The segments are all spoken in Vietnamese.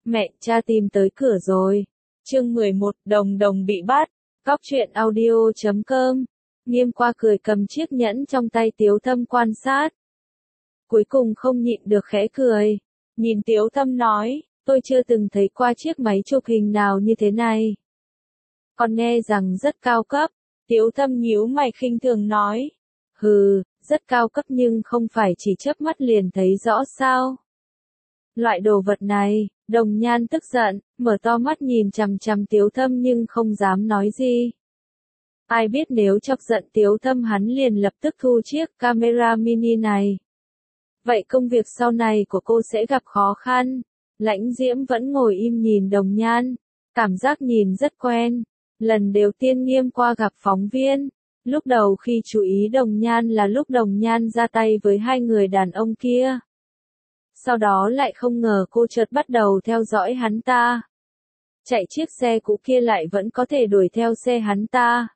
Mẹ, cha tìm tới cửa rồi. Chương 11, Đồng Đồng bị bắt. Góc truyện audio.com. Nghiêm qua cười cầm chiếc nhẫn trong tay Tiếu Thâm quan sát. Cuối cùng không nhịn được khẽ cười. Nhìn Tiếu Thâm nói, tôi chưa từng thấy qua chiếc máy chụp hình nào như thế này. Còn nghe rằng rất cao cấp. Tiếu Thâm nhíu mày khinh thường nói. Hừ, rất cao cấp nhưng không phải chỉ chớp mắt liền thấy rõ sao. Loại đồ vật này, Đồng Nhan tức giận, mở to mắt nhìn chằm chằm Tiếu Thâm nhưng không dám nói gì. Ai biết nếu chọc giận Tiếu Thâm hắn liền lập tức thu chiếc camera mini này. Vậy công việc sau này của cô sẽ gặp khó khăn. Lãnh Diễm vẫn ngồi im nhìn Đồng Nhan, cảm giác nhìn rất quen. Lần đầu tiên Nghiêm qua gặp phóng viên, lúc đầu khi chú ý Đồng Nhan là lúc Đồng Nhan ra tay với hai người đàn ông kia. Sau đó lại không ngờ cô chợt bắt đầu theo dõi hắn ta. Chạy chiếc xe cũ kia lại vẫn có thể đuổi theo xe hắn ta.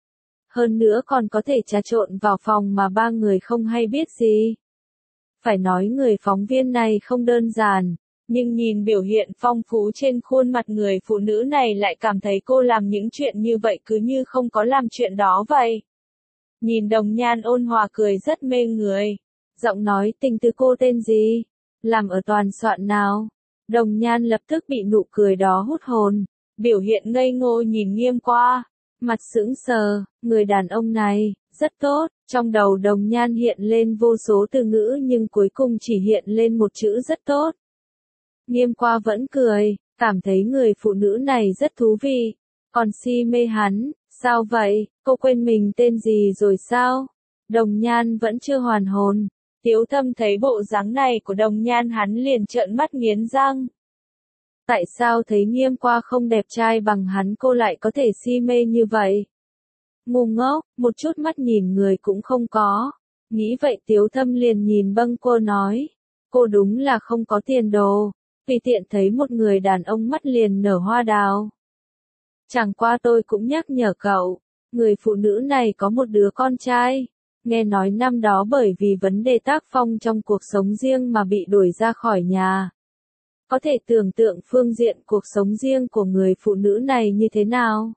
Hơn nữa còn có thể trà trộn vào phòng mà ba người không hay biết gì. Phải nói người phóng viên này không đơn giản, nhưng nhìn biểu hiện phong phú trên khuôn mặt người phụ nữ này lại cảm thấy cô làm những chuyện như vậy cứ như không có làm chuyện đó vậy. Nhìn Đồng Nhan ôn hòa cười rất mê người. Giọng nói tình từ cô tên gì? Làm ở toàn soạn nào? Đồng Nhan lập tức bị nụ cười đó hút hồn, biểu hiện ngây ngô nhìn Nghiêm qua, mặt sững sờ, người đàn ông này, rất tốt, trong đầu Đồng Nhan hiện lên vô số từ ngữ nhưng cuối cùng chỉ hiện lên một chữ rất tốt. Nghiêm qua vẫn cười, cảm thấy người phụ nữ này rất thú vị, còn si mê hắn, sao vậy, cô quên mình tên gì rồi sao? Đồng Nhan vẫn chưa hoàn hồn. Tiếu Thâm thấy bộ dáng này của Đồng Nhan hắn liền trợn mắt nghiến răng. Tại sao thấy Nghiêm qua không đẹp trai bằng hắn cô lại có thể si mê như vậy? Ngu ngốc, một chút mắt nhìn người cũng không có. Nghĩ vậy Tiếu Thâm liền nhìn Bâng cô nói. Cô đúng là không có tiền đồ. Vì tiện thấy một người đàn ông mắt liền nở hoa đào. Chẳng qua tôi cũng nhắc nhở cậu. Người phụ nữ này có một đứa con trai. Nghe nói năm đó bởi vì vấn đề tác phong trong cuộc sống riêng mà bị đuổi ra khỏi nhà. Có thể tưởng tượng phương diện cuộc sống riêng của người phụ nữ này như thế nào?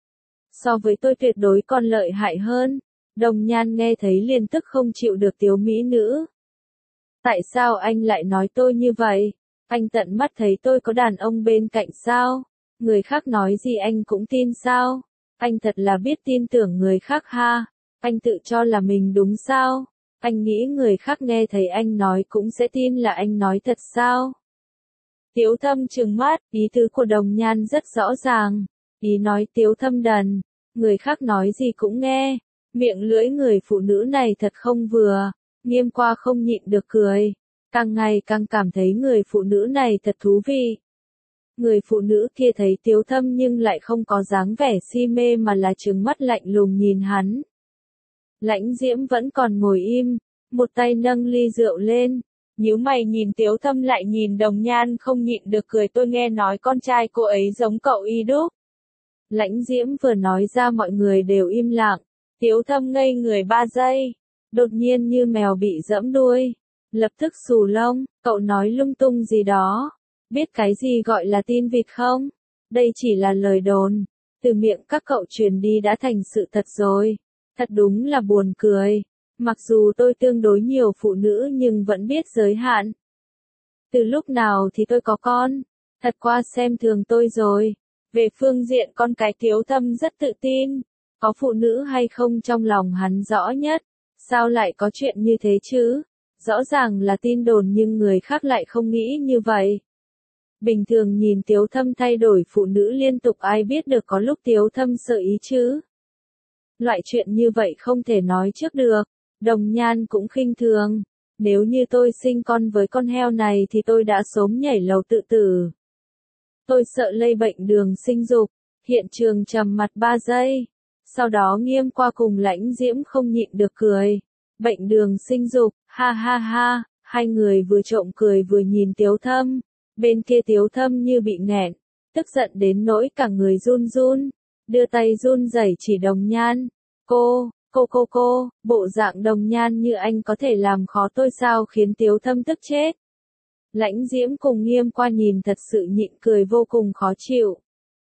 So với tôi tuyệt đối còn lợi hại hơn. Đồng Nhan nghe thấy liền tức không chịu được Tiếu mỹ nữ. Tại sao anh lại nói tôi như vậy? Anh tận mắt thấy tôi có đàn ông bên cạnh sao? Người khác nói gì anh cũng tin sao? Anh thật là biết tin tưởng người khác ha. Anh tự cho là mình đúng sao? Anh nghĩ người khác nghe thấy anh nói cũng sẽ tin là anh nói thật sao? Tiếu Thâm trừng mắt, ý tứ của Đồng Nhan rất rõ ràng. Ý nói Tiếu Thâm đần, người khác nói gì cũng nghe. Miệng lưỡi người phụ nữ này thật không vừa. Nghiêm qua không nhịn được cười. Càng ngày càng cảm thấy người phụ nữ này thật thú vị. Người phụ nữ kia thấy Tiếu Thâm nhưng lại không có dáng vẻ si mê mà là trừng mắt lạnh lùng nhìn hắn. Lãnh Diễm vẫn còn ngồi im, một tay nâng ly rượu lên, nhíu mày nhìn Tiếu Thâm lại nhìn Đồng Nhan không nhịn được cười tôi nghe nói con trai cô ấy giống cậu y đúc. Lãnh Diễm vừa nói ra mọi người đều im lặng, Tiếu Thâm ngây người 3 giây, đột nhiên như mèo bị giẫm đuôi, lập tức xù lông, cậu nói lung tung gì đó, biết cái gì gọi là tin vịt không? Đây chỉ là lời đồn, từ miệng các cậu truyền đi đã thành sự thật rồi. Thật đúng là buồn cười. Mặc dù tôi tương đối nhiều phụ nữ nhưng vẫn biết giới hạn. Từ lúc nào thì tôi có con? Thật quá xem thường tôi rồi. Về phương diện con cái Tiếu Thâm rất tự tin. Có phụ nữ hay không trong lòng hắn rõ nhất. Sao lại có chuyện như thế chứ? Rõ ràng là tin đồn nhưng người khác lại không nghĩ như vậy. Bình thường nhìn Tiếu Thâm thay đổi phụ nữ liên tục ai biết được có lúc Tiếu Thâm sợ ý chứ? Loại chuyện như vậy không thể nói trước được. Đồng Nhan cũng khinh thường. Nếu như tôi sinh con với con heo này thì tôi đã sớm nhảy lầu tự tử. Tôi sợ lây bệnh đường sinh dục. Hiện trường trầm mặt 3 giây. Sau đó Nghiêm qua cùng Lãnh Diễm không nhịn được cười. Bệnh đường sinh dục, ha ha ha. Hai người vừa trộm cười vừa nhìn Tiếu Thâm. Bên kia Tiếu Thâm như bị nghẹn. Tức giận đến nỗi cả người run run. Đưa tay run rẩy chỉ Đồng Nhan. Cô, bộ dạng Đồng Nhan như anh có thể làm khó tôi sao khiến Tiếu Thâm tức chết. Lãnh Diễm cùng Nghiêm Qua nhìn thật sự nhịn cười vô cùng khó chịu.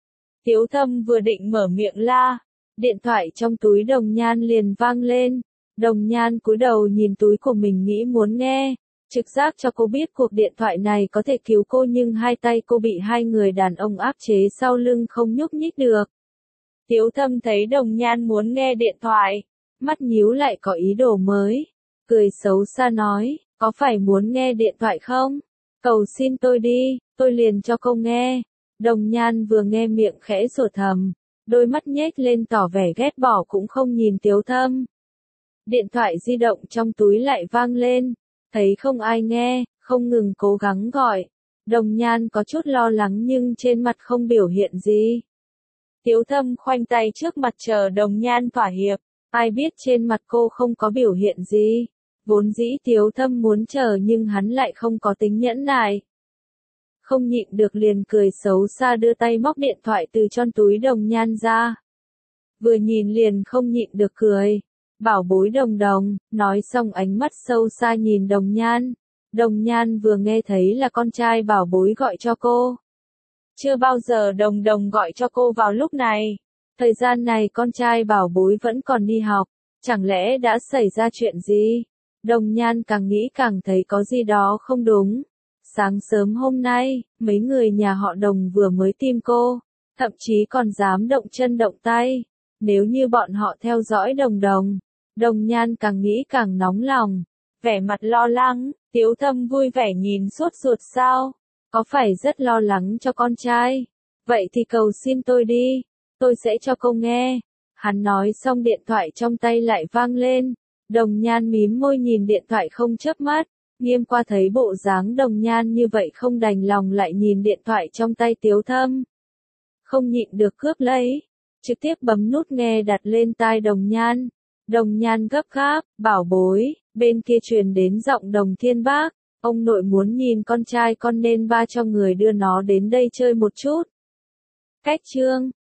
Tiếu Thâm vừa định mở miệng la, điện thoại trong túi Đồng Nhan liền vang lên. Đồng Nhan cúi đầu nhìn túi của mình nghĩ muốn nghe, trực giác cho cô biết cuộc điện thoại này có thể cứu cô nhưng hai tay cô bị hai người đàn ông áp chế sau lưng không nhúc nhích được. Tiếu Thâm thấy Đồng Nhan muốn nghe điện thoại, mắt nhíu lại có ý đồ mới, cười xấu xa nói, có phải muốn nghe điện thoại không? Cầu xin tôi đi, tôi liền cho cô nghe. Đồng Nhan vừa nghe miệng khẽ sủa thầm, đôi mắt nhếch lên tỏ vẻ ghét bỏ cũng không nhìn Tiếu Thâm. Điện thoại di động trong túi lại vang lên, thấy không ai nghe, không ngừng cố gắng gọi. Đồng Nhan có chút lo lắng nhưng trên mặt không biểu hiện gì. Tiếu Thâm khoanh tay trước mặt chờ Đồng Nhan thỏa hiệp, ai biết trên mặt cô không có biểu hiện gì. Vốn dĩ Tiếu Thâm muốn chờ nhưng hắn lại không có tính nhẫn nại. Không nhịn được liền cười xấu xa đưa tay móc điện thoại từ trong túi Đồng Nhan ra. Vừa nhìn liền không nhịn được cười. Bảo bối Đồng Đồng, nói xong ánh mắt sâu xa nhìn Đồng Nhan. Đồng Nhan vừa nghe thấy là con trai bảo bối gọi cho cô. Chưa bao giờ Đồng Đồng gọi cho cô vào lúc này. Thời gian này con trai bảo bối vẫn còn đi học, chẳng lẽ đã xảy ra chuyện gì? Đồng Nhan càng nghĩ càng thấy có gì đó không đúng. Sáng sớm hôm nay, mấy người nhà họ Đồng vừa mới tìm cô, thậm chí còn dám động chân động tay. Nếu như bọn họ theo dõi Đồng Đồng, Đồng Nhan càng nghĩ càng nóng lòng. Vẻ mặt lo lắng, Tiếu Thâm vui vẻ nhìn sốt ruột sao? Có phải rất lo lắng cho con trai? Vậy thì cầu xin tôi đi, tôi sẽ cho cô nghe. Hắn nói xong điện thoại trong tay lại vang lên. Đồng Nhan mím môi nhìn điện thoại không chớp mắt. Nghiêm Qua thấy bộ dáng Đồng Nhan như vậy không đành lòng lại nhìn điện thoại trong tay Tiếu Thâm. Không nhịn được cướp lấy, trực tiếp bấm nút nghe đặt lên tai Đồng Nhan. Đồng Nhan gấp gáp, bảo bối, bên kia truyền đến giọng Đồng Thiên Bác, ông nội muốn nhìn con trai con nên ba cho người đưa nó đến đây chơi một chút. Cách chương